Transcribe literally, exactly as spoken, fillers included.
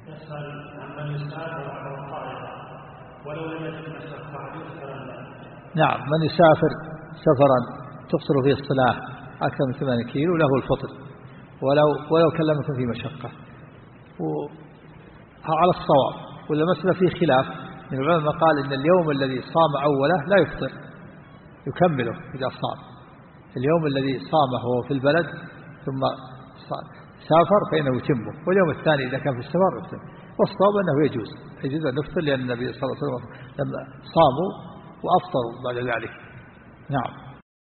يسأل عن من يسافر على الطائرة ولو لم يجد مشقة يسأل. نعم، من يسافر سفرا تقصر فيه الصلاة أكثر من ثمانية كيلو له الفطر ولو ولو كان لم يكن فيه مشقة، وعلى الصواب. ولا مسألة فيه خلاف من العلماء قال إن اليوم الذي صام أوله لا يفطر، يكمله إذا صام. اليوم الذي صامه وهو في البلد ثم سافر فإنه يتمه، واليوم الثاني إذا كان في السفر يفطر. والصواب أنه يجوز يجوز أن نفطر، لأن النبي صلى الله عليه وسلم لما صاموا وأفطروا بعد ذلك. نعم.